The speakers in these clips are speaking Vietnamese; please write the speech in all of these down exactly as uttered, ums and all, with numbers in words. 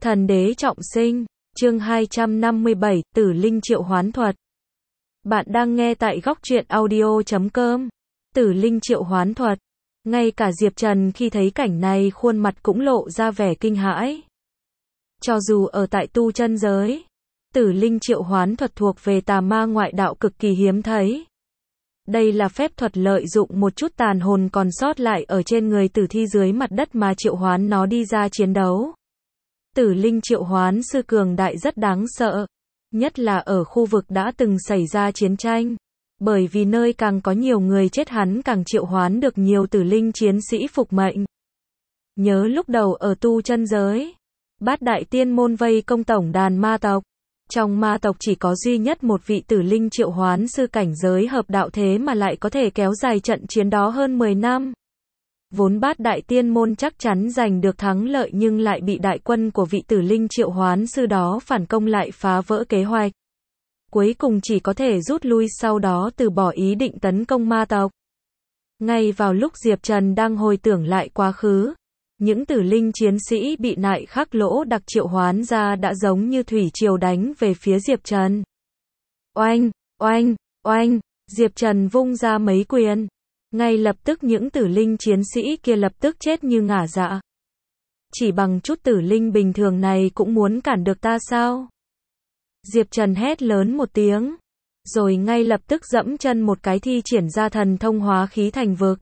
Thần đế trọng sinh, chương hai trăm năm mươi bảy, Tử Linh triệu hoán thuật. Bạn đang nghe tại góc truyện audio chấm com. Tử Linh triệu hoán thuật. Ngay cả Diệp Trần khi thấy cảnh này khuôn mặt cũng lộ ra vẻ kinh hãi. Cho dù ở tại tu chân giới, Tử Linh triệu hoán thuật thuộc về tà ma ngoại đạo cực kỳ hiếm thấy. Đây là phép thuật lợi dụng một chút tàn hồn còn sót lại ở trên người tử thi dưới mặt đất mà triệu hoán nó đi ra chiến đấu. Tử Linh triệu hoán sư cường đại rất đáng sợ, nhất là ở khu vực đã từng xảy ra chiến tranh. Bởi vì nơi càng có nhiều người chết hắn càng triệu hoán được nhiều tử linh chiến sĩ phục mệnh. Nhớ lúc đầu ở tu chân giới, Bát Đại Tiên Môn vây công tổng đàn ma tộc. Trong ma tộc chỉ có duy nhất một vị tử linh triệu hoán sư cảnh giới hợp đạo thế mà lại có thể kéo dài trận chiến đó hơn mười năm. Vốn Bát Đại Tiên Môn chắc chắn giành được thắng lợi nhưng lại bị đại quân của vị tử linh triệu hoán sư đó phản công lại phá vỡ kế hoạch. Cuối cùng chỉ có thể rút lui sau đó từ bỏ ý định tấn công ma tộc. Ngay vào lúc Diệp Trần đang hồi tưởng lại quá khứ, những tử linh chiến sĩ bị Nại Khắc Lỗ Đặc triệu hoán ra đã giống như thủy triều đánh về phía Diệp Trần. Oanh, oanh, oanh, Diệp Trần vung ra mấy quyền. Ngay lập tức những tử linh chiến sĩ kia lập tức chết như ngả dạ. Chỉ bằng chút tử linh bình thường này cũng muốn cản được ta sao? Diệp Trần hét lớn một tiếng, rồi ngay lập tức dẫm chân một cái thi triển ra thần thông hóa khí thành vực.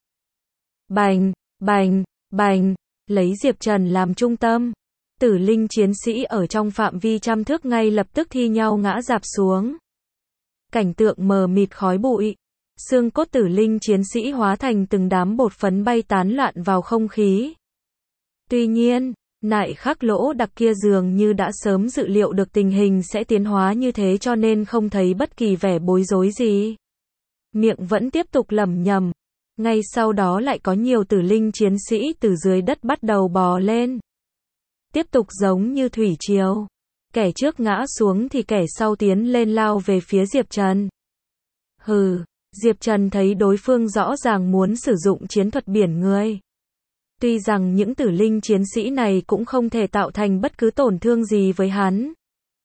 Bành, bành, bành, lấy Diệp Trần làm trung tâm. Tử linh chiến sĩ ở trong phạm vi trăm thước ngay lập tức thi nhau ngã rạp xuống. Cảnh tượng mờ mịt khói bụi. Xương cốt tử linh chiến sĩ hóa thành từng đám bột phấn bay tán loạn vào không khí. Tuy nhiên, Nại Khắc Lỗ Đặc kia dường như đã sớm dự liệu được tình hình sẽ tiến hóa như thế cho nên không thấy bất kỳ vẻ bối rối gì. Miệng vẫn tiếp tục lẩm nhẩm. Ngay sau đó lại có nhiều tử linh chiến sĩ từ dưới đất bắt đầu bò lên. Tiếp tục giống như thủy triều. Kẻ trước ngã xuống thì kẻ sau tiến lên lao về phía Diệp Trần. Hừ. Diệp Trần thấy đối phương rõ ràng muốn sử dụng chiến thuật biển người. Tuy rằng những tử linh chiến sĩ này cũng không thể tạo thành bất cứ tổn thương gì với hắn.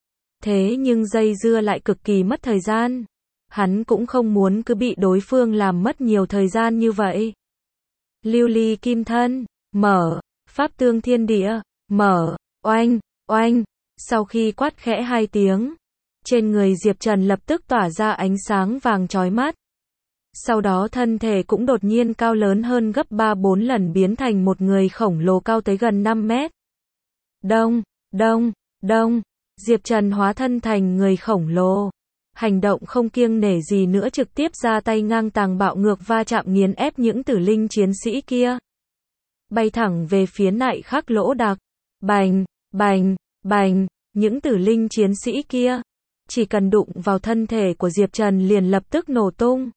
Thế nhưng dây dưa lại cực kỳ mất thời gian. Hắn cũng không muốn cứ bị đối phương làm mất nhiều thời gian như vậy. Lưu ly kim thân, mở, pháp tương thiên địa, mở, oanh, oanh. Sau khi quát khẽ hai tiếng, trên người Diệp Trần lập tức tỏa ra ánh sáng vàng chói mắt. Sau đó thân thể cũng đột nhiên cao lớn hơn gấp ba bốn lần biến thành một người khổng lồ cao tới gần năm mét. Đông, đông, đông, Diệp Trần hóa thân thành người khổng lồ. Hành động không kiêng nể gì nữa trực tiếp ra tay ngang tàng bạo ngược va chạm nghiền ép những tử linh chiến sĩ kia. Bay thẳng về phía Nại Khắc Lỗ Đặc. Bành, bành, bành, những tử linh chiến sĩ kia. Chỉ cần đụng vào thân thể của Diệp Trần liền lập tức nổ tung.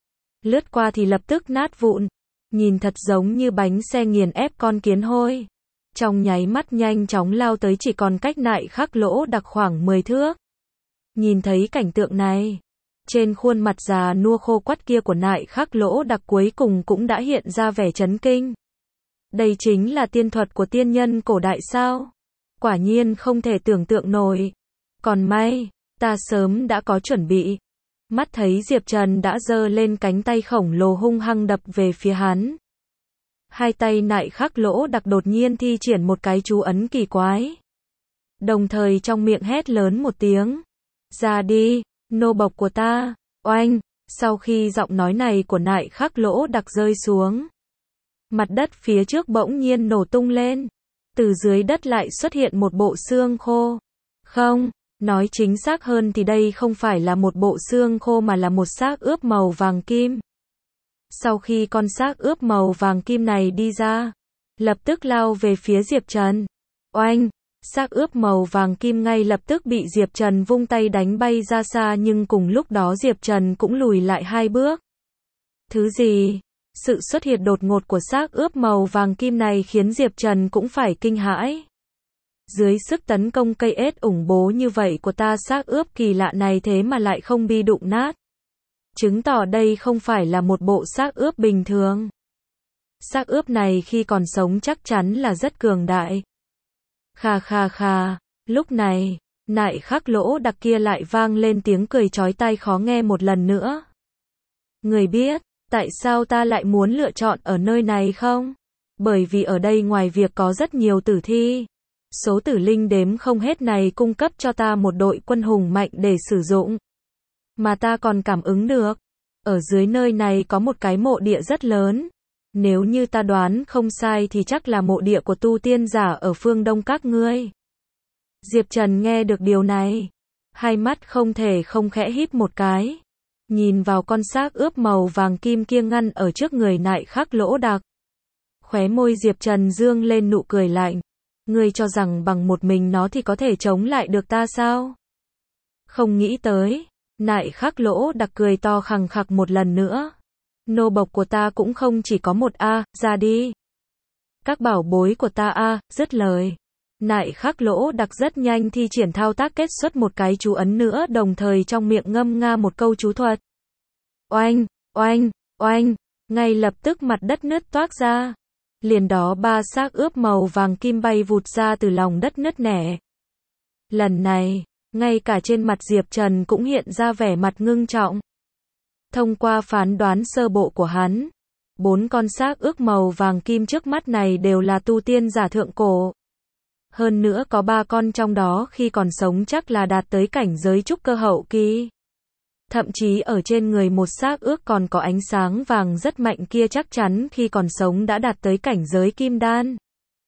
Lướt qua thì lập tức nát vụn, nhìn thật giống như bánh xe nghiền ép con kiến hôi. Trong nháy mắt nhanh chóng lao tới chỉ còn cách Nại Khắc Lỗ Đặc khoảng mười thước. Nhìn thấy cảnh tượng này, trên khuôn mặt già nua khô quắt kia của Nại Khắc Lỗ Đặc cuối cùng cũng đã hiện ra vẻ chấn kinh. Đây chính là tiên thuật của tiên nhân cổ đại sao? Quả nhiên không thể tưởng tượng nổi. Còn may, ta sớm đã có chuẩn bị. Mắt thấy Diệp Trần đã giơ lên cánh tay khổng lồ hung hăng đập về phía hắn. Hai tay Nại Khắc Lỗ Đặc đột nhiên thi triển một cái chú ấn kỳ quái. Đồng thời trong miệng hét lớn một tiếng. Ra đi, nô bộc của ta, oanh. Sau khi giọng nói này của Nại Khắc Lỗ Đặc rơi xuống, mặt đất phía trước bỗng nhiên nổ tung lên. Từ dưới đất lại xuất hiện một bộ xương khô. Không. Nói chính xác hơn thì đây không phải là một bộ xương khô mà là một xác ướp màu vàng kim. Sau khi con xác ướp màu vàng kim này đi ra, lập tức lao về phía Diệp Trần. Oanh, xác ướp màu vàng kim ngay lập tức bị Diệp Trần vung tay đánh bay ra xa nhưng cùng lúc đó Diệp Trần cũng lùi lại hai bước. Thứ gì? Sự xuất hiện đột ngột của xác ướp màu vàng kim này khiến Diệp Trần cũng phải kinh hãi. Dưới sức tấn công cây ết ủng bố như vậy của ta xác ướp kỳ lạ này thế mà lại không bị đụng nát. Chứng tỏ đây không phải là một bộ xác ướp bình thường. Xác ướp này khi còn sống chắc chắn là rất cường đại. Kha kha kha, lúc này, nại khắc lỗ đặc kia lại vang lên tiếng cười chói tai khó nghe một lần nữa. Người biết, tại sao ta lại muốn lựa chọn ở nơi này không? Bởi vì ở đây ngoài việc có rất nhiều tử thi, số tử linh đếm không hết này cung cấp cho ta một đội quân hùng mạnh để sử dụng. Mà ta còn cảm ứng được, ở dưới nơi này có một cái mộ địa rất lớn. Nếu như ta đoán không sai thì chắc là mộ địa của tu tiên giả ở phương Đông các ngươi. Diệp Trần nghe được điều này, hai mắt không thể không khẽ híp một cái, nhìn vào con xác ướp màu vàng kim kia ngăn ở trước người nại khắc lỗ đặc. Khóe môi Diệp Trần dương lên nụ cười lạnh. Ngươi cho rằng bằng một mình nó thì có thể chống lại được ta sao? Không nghĩ tới, nại khắc lỗ đặc cười to khằng khặc một lần nữa. Nô bộc của ta cũng không chỉ có một a, ra đi. Các bảo bối của ta a, dứt lời. Nại khắc lỗ đặc rất nhanh thi triển thao tác kết xuất một cái chú ấn nữa đồng thời trong miệng ngâm nga một câu chú thuật. Oanh, oanh, oanh, ngay lập tức mặt đất nứt toác ra. Liền đó ba xác ướp màu vàng kim bay vụt ra từ lòng đất nứt nẻ. Lần này, ngay cả trên mặt Diệp Trần cũng hiện ra vẻ mặt ngưng trọng. Thông qua phán đoán sơ bộ của hắn, bốn con xác ướp màu vàng kim trước mắt này đều là tu tiên giả thượng cổ. Hơn nữa có ba con trong đó khi còn sống chắc là đạt tới cảnh giới trúc cơ hậu kỳ. Thậm chí ở trên người một xác ướp còn có ánh sáng vàng rất mạnh kia chắc chắn khi còn sống đã đạt tới cảnh giới kim đan.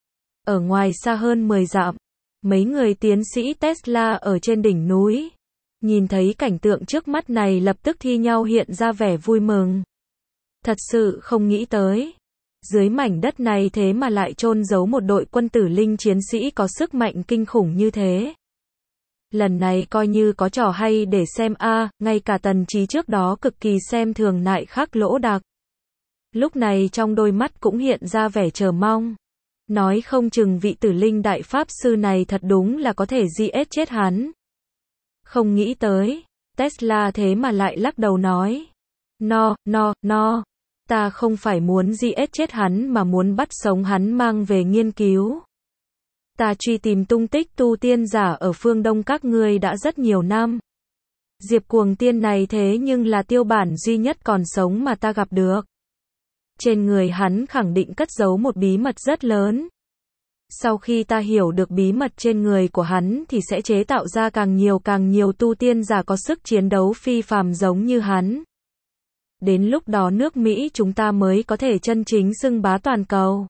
Ở ngoài xa hơn mười dặm, mấy người tiến sĩ Tesla ở trên đỉnh núi, nhìn thấy cảnh tượng trước mắt này lập tức thi nhau hiện ra vẻ vui mừng. Thật sự không nghĩ tới, dưới mảnh đất này thế mà lại chôn giấu một đội quân tử linh chiến sĩ có sức mạnh kinh khủng như thế. Lần này coi như có trò hay để xem a, à, ngay cả Tần Trí trước đó cực kỳ xem thường nại khắc lỗ đặc. Lúc này trong đôi mắt cũng hiện ra vẻ chờ mong. Nói không chừng vị tử linh đại pháp sư này thật đúng là có thể giết chết hắn. Không nghĩ tới, Tesla thế mà lại lắc đầu nói. No, no, no, ta không phải muốn giết chết hắn mà muốn bắt sống hắn mang về nghiên cứu. Ta truy tìm tung tích tu tiên giả ở phương Đông các ngươi đã rất nhiều năm. Diệp Cuồng Tiên này thế nhưng là tiêu bản duy nhất còn sống mà ta gặp được. Trên người hắn khẳng định cất giấu một bí mật rất lớn. Sau khi ta hiểu được bí mật trên người của hắn thì sẽ chế tạo ra càng nhiều càng nhiều tu tiên giả có sức chiến đấu phi phàm giống như hắn. Đến lúc đó nước Mỹ chúng ta mới có thể chân chính xưng bá toàn cầu.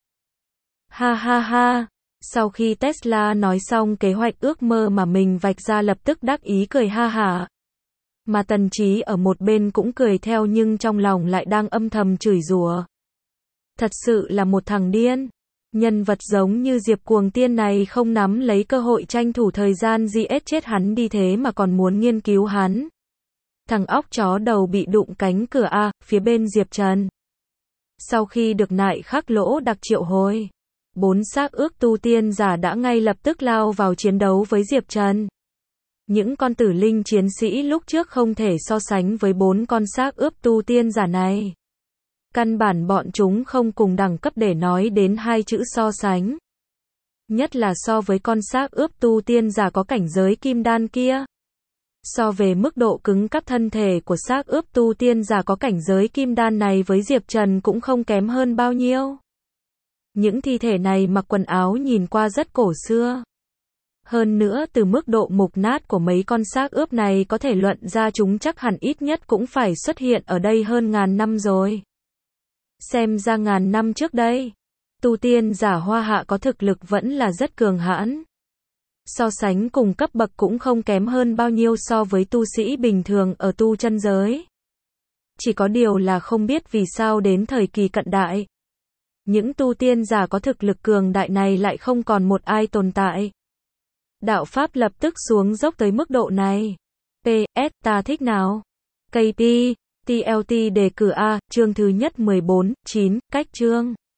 Ha ha ha. Sau khi Tesla nói xong kế hoạch ước mơ mà mình vạch ra lập tức đắc ý cười ha hả. Mà Tần Trí ở một bên cũng cười theo nhưng trong lòng lại đang âm thầm chửi rủa. Thật sự là một thằng điên. Nhân vật giống như Diệp Cuồng Tiên này không nắm lấy cơ hội tranh thủ thời gian giết chết hắn đi thế mà còn muốn nghiên cứu hắn. Thằng óc chó đầu bị đụng cánh cửa a, phía bên Diệp Trần. Sau khi được nại khắc lỗ đặc triệu hồi, bốn xác ướp tu tiên giả đã ngay lập tức lao vào chiến đấu với Diệp Trần. Những con tử linh chiến sĩ lúc trước không thể so sánh với bốn con xác ướp tu tiên giả này. Căn bản bọn chúng không cùng đẳng cấp để nói đến hai chữ so sánh. Nhất là so với con xác ướp tu tiên giả có cảnh giới kim đan kia. So về mức độ cứng cáp thân thể của xác ướp tu tiên giả có cảnh giới kim đan này với Diệp Trần cũng không kém hơn bao nhiêu. Những thi thể này mặc quần áo nhìn qua rất cổ xưa. Hơn nữa từ mức độ mục nát của mấy con xác ướp này có thể luận ra chúng chắc hẳn ít nhất cũng phải xuất hiện ở đây hơn ngàn năm rồi. Xem ra ngàn năm trước đây, tu tiên giả Hoa Hạ có thực lực vẫn là rất cường hãn. So sánh cùng cấp bậc cũng không kém hơn bao nhiêu so với tu sĩ bình thường ở tu chân giới. Chỉ có điều là không biết vì sao đến thời kỳ cận đại, những tu tiên giả có thực lực cường đại này lại không còn một ai tồn tại. Đạo Pháp lập tức xuống dốc tới mức độ này. pê ét ta thích nào? ca pê, tê lờ tê đề cử A, chương thứ nhất mười bốn, chín, cách chương.